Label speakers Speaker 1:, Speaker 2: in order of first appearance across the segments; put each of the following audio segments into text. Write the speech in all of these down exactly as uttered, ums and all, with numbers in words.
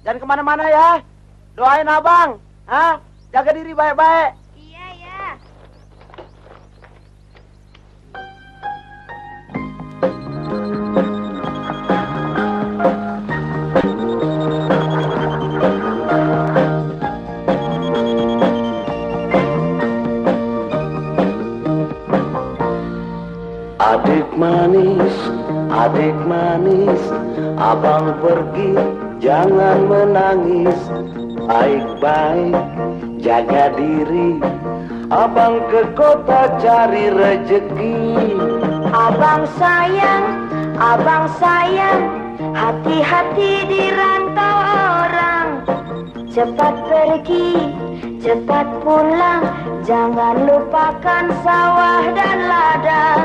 Speaker 1: Jangan kemana-mana ya. Doain abang. Hah? Jaga diri baik-baik.
Speaker 2: Iya, ya.
Speaker 3: Adik manis, adik manis, abang pergi, jangan menangis. Baik-baik, jaga diri, abang ke kota cari rejeki.
Speaker 2: Abang sayang, abang sayang, hati-hati di rantau orang. Cepat pergi, cepat pulang, jangan lupakan sawah dan ladang.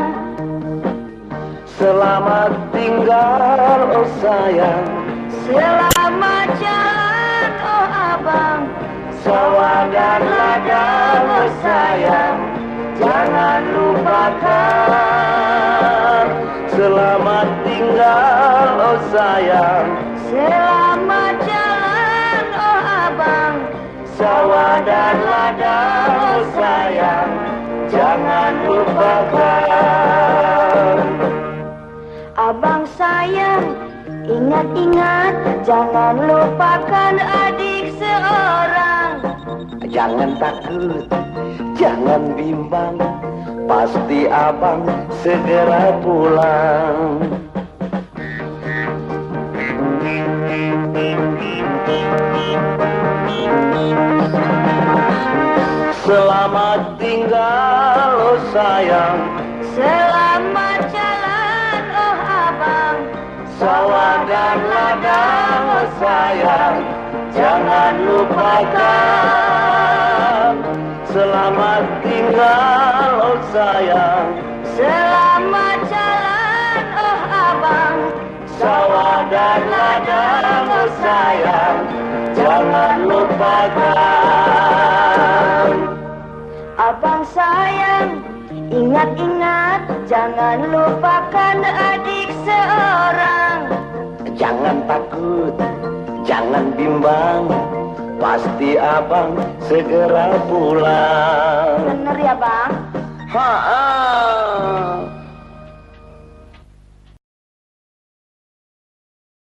Speaker 3: Selamat tinggal, oh sayang.
Speaker 2: Selamat jalan, oh abang.
Speaker 3: Sawah dan ladang, oh sayang, jangan lupakan. Selamat tinggal, oh sayang.
Speaker 2: Selamat jalan, oh abang.
Speaker 3: Sawah dan ladang, oh sayang, jangan lupakan.
Speaker 2: Abang sayang, ingat-ingat, jangan lupakan adik seorang.
Speaker 3: Jangan takut, jangan bimbang, pasti abang segera pulang. Selamat tinggal, oh sayang.
Speaker 2: Selamat jalan, oh abang.
Speaker 3: Sawah dan ladang, oh sayang, jangan lupakan. Selamat tinggal, oh sayang.
Speaker 2: Selamat jalan, oh abang.
Speaker 3: Sawah dan ladang, oh sayang, jangan lupakan.
Speaker 2: Abang sayang, ingat-ingat, jangan lupakan adik seorang.
Speaker 3: Jangan takut, jangan bimbang, pasti abang segera pulang.
Speaker 2: Bener ya bang?
Speaker 3: Ha-ha.